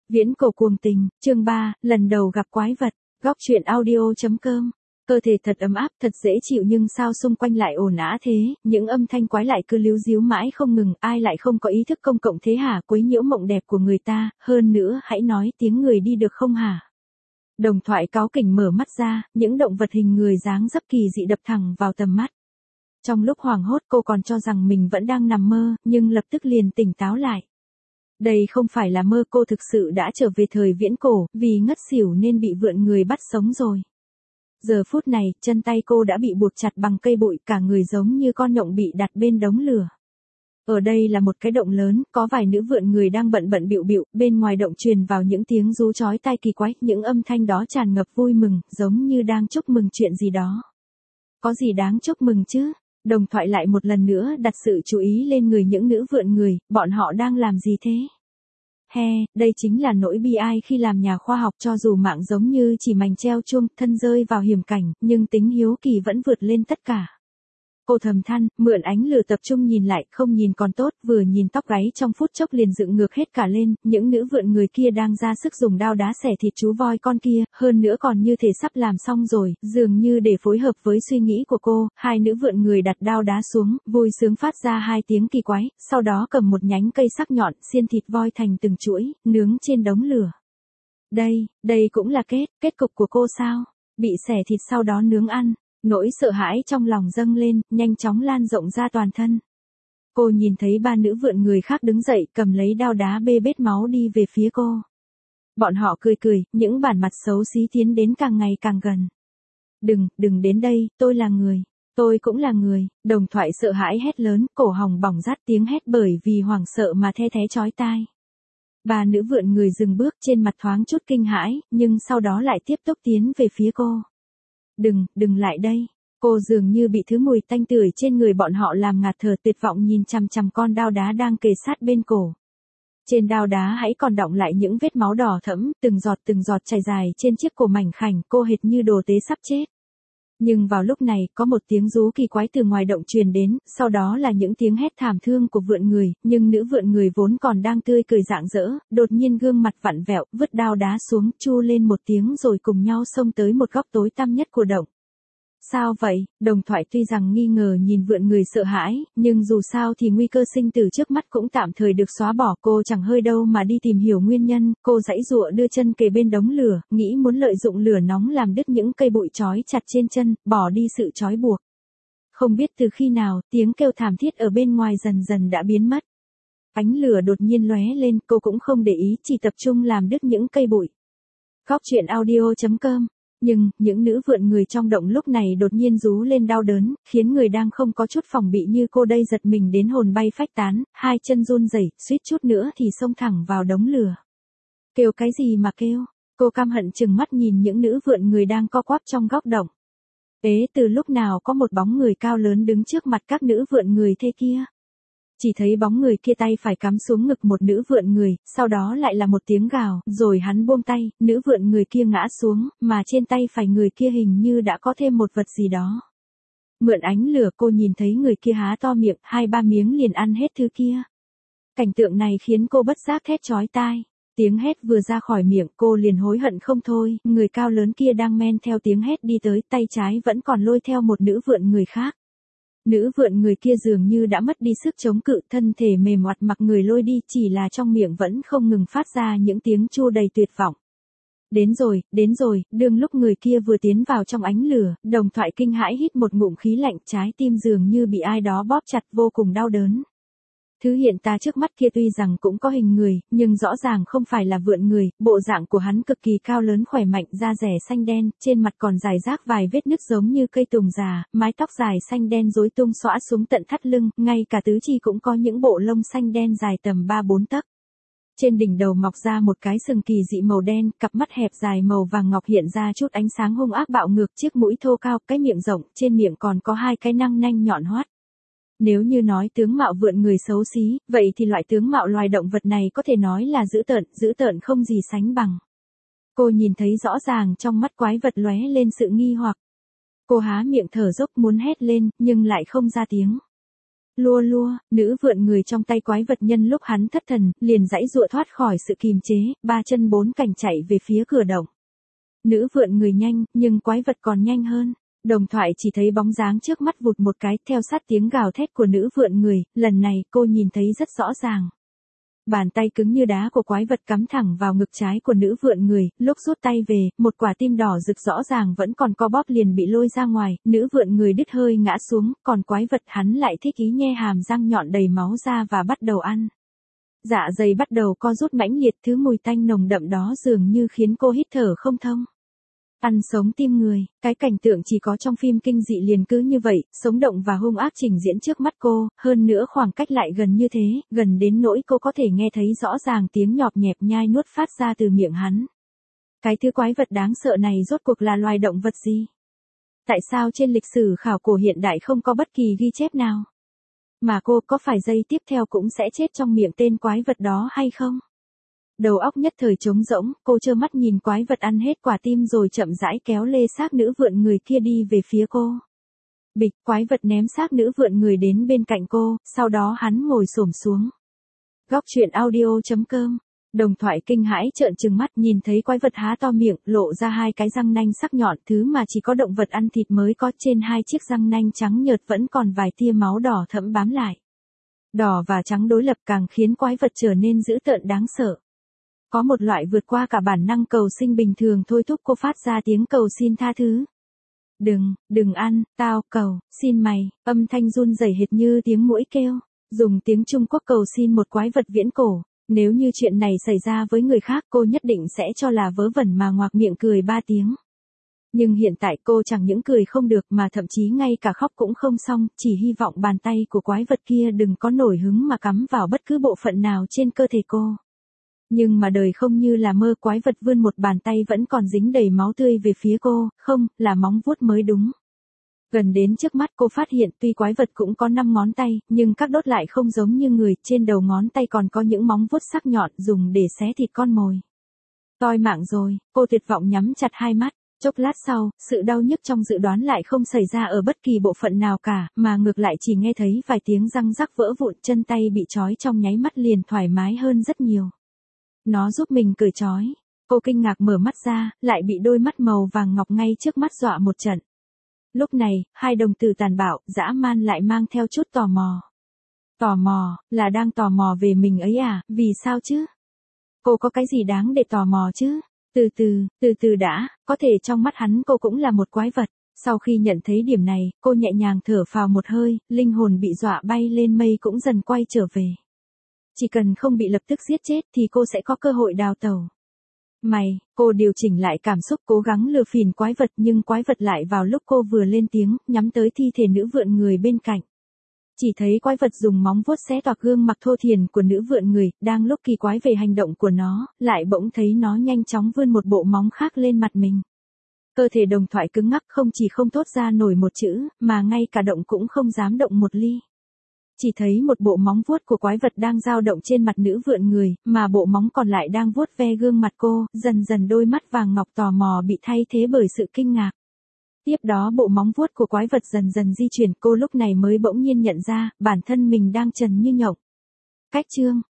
Viễn cổ cuồng tình, chương 3, lần đầu gặp quái vật, góc truyện audio.com. Cơ thể thật ấm áp, thật dễ chịu nhưng sao xung quanh lại ồn ào thế, những âm thanh quái lại cứ líu ríu mãi không ngừng, ai lại không có ý thức công cộng thế hả, quấy nhiễu mộng đẹp của người ta, hơn nữa hãy nói tiếng người đi được không hả? Đồng Thoại cáu kỉnh mở mắt ra, những động vật hình người dáng dấp kỳ dị đập thẳng vào tầm mắt. Trong lúc hoảng hốt cô còn cho rằng mình vẫn đang nằm mơ, nhưng lập tức liền tỉnh táo lại. Đây không phải là mơ, cô thực sự đã trở về thời viễn cổ, vì ngất xỉu nên bị vượn người bắt sống rồi. Giờ phút này, chân tay cô đã bị buộc chặt bằng cây bụi, cả người giống như con nhộng bị đặt bên đống lửa. Ở đây là một cái động lớn, có vài nữ vượn người đang bận bịu bịu, bên ngoài động truyền vào những tiếng ru chói tai kỳ quái, những âm thanh đó tràn ngập vui mừng, giống như đang chúc mừng chuyện gì đó. Có gì đáng chúc mừng chứ? Đồng Thoại lại một lần nữa đặt sự chú ý lên người những nữ vượn người, bọn họ đang làm gì thế? Đây chính là nỗi bi ai khi làm nhà khoa học, cho dù mạng giống như chỉ mảnh treo chuông, thân rơi vào hiểm cảnh, nhưng tính hiếu kỳ vẫn vượt lên tất cả. Cô thầm than, mượn ánh lửa tập trung nhìn lại, không nhìn còn tốt, vừa nhìn tóc gáy trong phút chốc liền dựng ngược hết cả lên, những nữ vượn người kia đang ra sức dùng đao đá xẻ thịt chú voi con kia, hơn nữa còn như thể sắp làm xong rồi, dường như để phối hợp với suy nghĩ của cô, hai nữ vượn người đặt đao đá xuống, vui sướng phát ra hai tiếng kỳ quái, sau đó cầm một nhánh cây sắc nhọn, xiên thịt voi thành từng chuỗi, nướng trên đống lửa. Đây cũng là kết cục của cô sao? Bị xẻ thịt sau đó nướng ăn. Nỗi sợ hãi trong lòng dâng lên, nhanh chóng lan rộng ra toàn thân. Cô nhìn thấy ba nữ vượn người khác đứng dậy, cầm lấy đao đá bê bết máu đi về phía cô. Bọn họ cười, những bản mặt xấu xí tiến đến càng ngày càng gần. Đừng đến đây, tôi là người. Tôi cũng là người. Đồng Thoại sợ hãi hét lớn, cổ họng bỏng rát, tiếng hét bởi vì hoảng sợ mà the thé chói tai. Ba nữ vượn người dừng bước, trên mặt thoáng chút kinh hãi, nhưng sau đó lại tiếp tục tiến về phía cô. Đừng lại đây. Cô dường như bị thứ mùi tanh tưởi trên người bọn họ làm ngạt thở, tuyệt vọng nhìn chằm chằm con đao đá đang kề sát bên cổ. Trên đao đá hãy còn đọng lại những vết máu đỏ thẫm, từng giọt chảy dài trên chiếc cổ mảnh khảnh, cô hệt như đồ tế sắp chết. Nhưng vào lúc này, có một tiếng rú kỳ quái từ ngoài động truyền đến, sau đó là những tiếng hét thảm thương của vượn người, nhưng nữ vượn người vốn còn đang tươi cười rạng rỡ, đột nhiên gương mặt vặn vẹo, vứt đao đá xuống, chu lên một tiếng rồi cùng nhau xông tới một góc tối tăm nhất của động. Sao vậy? Đồng Thoại tuy rằng nghi ngờ nhìn vượn người sợ hãi, nhưng dù sao thì nguy cơ sinh tử trước mắt cũng tạm thời được xóa bỏ, cô chẳng hơi đâu mà đi tìm hiểu nguyên nhân, cô giãy giụa đưa chân kề bên đống lửa, nghĩ muốn lợi dụng lửa nóng làm đứt những cây bụi trói chặt trên chân, bỏ đi sự trói buộc. Không biết từ khi nào, tiếng kêu thảm thiết ở bên ngoài dần dần đã biến mất. Ánh lửa đột nhiên lóe lên, cô cũng không để ý, chỉ tập trung làm đứt những cây bụi. Góc truyện audio.com. Nhưng, những nữ vượn người trong động lúc này đột nhiên rú lên đau đớn, khiến người đang không có chút phòng bị như cô đây giật mình đến hồn bay phách tán, hai chân run rẩy, suýt chút nữa thì xông thẳng vào đống lửa. Kêu cái gì mà kêu? Cô căm hận trừng mắt nhìn những nữ vượn người đang co quắp trong góc động. Từ lúc nào có một bóng người cao lớn đứng trước mặt các nữ vượn người thế kia? Chỉ thấy bóng người kia tay phải cắm xuống ngực một nữ vượn người, sau đó lại là một tiếng gào, rồi hắn buông tay, nữ vượn người kia ngã xuống, mà trên tay phải người kia hình như đã có thêm một vật gì đó. Mượn ánh lửa cô nhìn thấy người kia há to miệng, 2-3 miếng liền ăn hết thứ kia. Cảnh tượng này khiến cô bất giác thét chói tai. Tiếng hét vừa ra khỏi miệng cô liền hối hận không thôi, người cao lớn kia đang men theo tiếng hét đi tới, tay trái vẫn còn lôi theo một nữ vượn người khác. Nữ vượn người kia dường như đã mất đi sức chống cự, thân thể mềm oặt mặc người lôi đi, chỉ là trong miệng vẫn không ngừng phát ra những tiếng chua đầy tuyệt vọng. Đến rồi, đương lúc người kia vừa tiến vào trong ánh lửa, Đồng Thoại kinh hãi hít một ngụm khí lạnh, trái tim dường như bị ai đó bóp chặt vô cùng đau đớn. Thứ hiện ta trước mắt kia tuy rằng cũng có hình người, nhưng rõ ràng không phải là vượn người, bộ dạng của hắn cực kỳ cao lớn khỏe mạnh, da rẻ xanh đen, trên mặt còn rải rác vài vết nứt giống như cây tùng già, mái tóc dài xanh đen rối tung xõa xuống tận thắt lưng, ngay cả tứ chi cũng có những bộ lông xanh đen dài tầm 3-4 tấc. Trên đỉnh đầu mọc ra một cái sừng kỳ dị màu đen, cặp mắt hẹp dài màu vàng ngọc hiện ra chút ánh sáng hung ác bạo ngược, chiếc mũi thô cao, cái miệng rộng, trên miệng còn có hai cái răng nanh nhọn hoắt. Nếu như nói tướng mạo vượn người xấu xí, vậy thì loại tướng mạo loài động vật này có thể nói là dữ tợn không gì sánh bằng. Cô nhìn thấy rõ ràng trong mắt quái vật lóe lên sự nghi hoặc. Cô há miệng thở dốc muốn hét lên, nhưng lại không ra tiếng. Lua lua, nữ vượn người trong tay quái vật nhân lúc hắn thất thần, liền giãy giụa thoát khỏi sự kìm chế, ba chân bốn cẳng chạy về phía cửa động. Nữ vượn người nhanh, nhưng quái vật còn nhanh hơn. Đồng thoại chỉ thấy bóng dáng trước mắt vụt một cái, theo sát tiếng gào thét của nữ vượn người, lần này cô nhìn thấy rất rõ ràng. Bàn tay cứng như đá của quái vật cắm thẳng vào ngực trái của nữ vượn người, lúc rút tay về, một quả tim đỏ rực rõ ràng vẫn còn co bóp liền bị lôi ra ngoài, nữ vượn người đứt hơi ngã xuống, còn quái vật hắn lại thích ý nhe hàm răng nhọn đầy máu ra và bắt đầu ăn. Dạ dày bắt đầu co rút mãnh liệt, thứ mùi tanh nồng đậm đó dường như khiến cô hít thở không thông. Ăn sống tim người, cái cảnh tượng chỉ có trong phim kinh dị liền cứ như vậy, sống động và hung ác trình diễn trước mắt cô, hơn nữa khoảng cách lại gần như thế, gần đến nỗi cô có thể nghe thấy rõ ràng tiếng nhọp nhẹp nhai nuốt phát ra từ miệng hắn. Cái thứ quái vật đáng sợ này rốt cuộc là loài động vật gì? Tại sao trên lịch sử khảo cổ hiện đại không có bất kỳ ghi chép nào? Mà cô có phải giây tiếp theo cũng sẽ chết trong miệng tên quái vật đó hay không? Đầu óc nhất thời trống rỗng, cô trơ mắt nhìn quái vật ăn hết quả tim rồi chậm rãi kéo lê xác nữ vượn người kia đi về phía cô. Bịch, quái vật ném xác nữ vượn người đến bên cạnh cô, sau đó hắn ngồi xổm xuống. Góc truyện audio.com. Đồng thoại kinh hãi trợn trừng mắt nhìn thấy quái vật há to miệng, lộ ra hai cái răng nanh sắc nhọn, thứ mà chỉ có động vật ăn thịt mới có, trên hai chiếc răng nanh trắng nhợt vẫn còn vài tia máu đỏ thẫm bám lại. Đỏ và trắng đối lập càng khiến quái vật trở nên dữ tợn đáng sợ. Có một loại vượt qua cả bản năng cầu sinh bình thường thôi thúc cô phát ra tiếng cầu xin tha thứ. Đừng ăn, tao cầu, xin mày, âm thanh run rẩy hệt như tiếng muỗi kêu, dùng tiếng Trung Quốc cầu xin một quái vật viễn cổ. Nếu như chuyện này xảy ra với người khác cô nhất định sẽ cho là vớ vẩn mà ngoạc miệng cười 3 tiếng. Nhưng hiện tại cô chẳng những cười không được mà thậm chí ngay cả khóc cũng không xong, chỉ hy vọng bàn tay của quái vật kia đừng có nổi hứng mà cắm vào bất cứ bộ phận nào trên cơ thể cô. Nhưng mà đời không như là mơ, quái vật vươn một bàn tay vẫn còn dính đầy máu tươi về phía cô, không, là móng vuốt mới đúng. Gần đến trước mắt cô phát hiện tuy quái vật cũng có 5 ngón tay, nhưng các đốt lại không giống như người, trên đầu ngón tay còn có những móng vuốt sắc nhọn dùng để xé thịt con mồi. Toi mạng rồi, cô tuyệt vọng nhắm chặt hai mắt. Chốc lát sau, sự đau nhức trong dự đoán lại không xảy ra ở bất kỳ bộ phận nào cả, mà ngược lại chỉ nghe thấy vài tiếng răng rắc vỡ vụn, chân tay bị trói trong nháy mắt liền thoải mái hơn rất nhiều. Nó giúp mình cởi trói. Cô kinh ngạc mở mắt ra, lại bị đôi mắt màu vàng ngọc ngay trước mắt dọa một trận. Lúc này, hai đồng tử tàn bạo, dã man lại mang theo chút tò mò. Tò mò, là đang tò mò về mình ấy à, vì sao chứ? Cô có cái gì đáng để tò mò chứ? Từ từ đã, có thể trong mắt hắn cô cũng là một quái vật. Sau khi nhận thấy điểm này, cô nhẹ nhàng thở phào một hơi, linh hồn bị dọa bay lên mây cũng dần quay trở về. Chỉ cần không bị lập tức giết chết thì cô sẽ có cơ hội đào tẩu. Cô điều chỉnh lại cảm xúc cố gắng lừa phìn quái vật, nhưng quái vật lại vào lúc cô vừa lên tiếng, nhắm tới thi thể nữ vượn người bên cạnh. Chỉ thấy quái vật dùng móng vuốt xé toạc gương mặt thô thiển của nữ vượn người, đang lúc kỳ quái về hành động của nó, lại bỗng thấy nó nhanh chóng vươn một bộ móng khác lên mặt mình. Cơ thể đồng thoại cứng ngắc, không chỉ không thốt ra nổi một chữ, mà ngay cả động cũng không dám động một ly. Chỉ thấy một bộ móng vuốt của quái vật đang dao động trên mặt nữ vượn người, mà bộ móng còn lại đang vuốt ve gương mặt cô, dần dần đôi mắt vàng ngọc tò mò bị thay thế bởi sự kinh ngạc. Tiếp đó bộ móng vuốt của quái vật dần dần di chuyển, cô lúc này mới bỗng nhiên nhận ra, bản thân mình đang trần như nhộng. Cách chương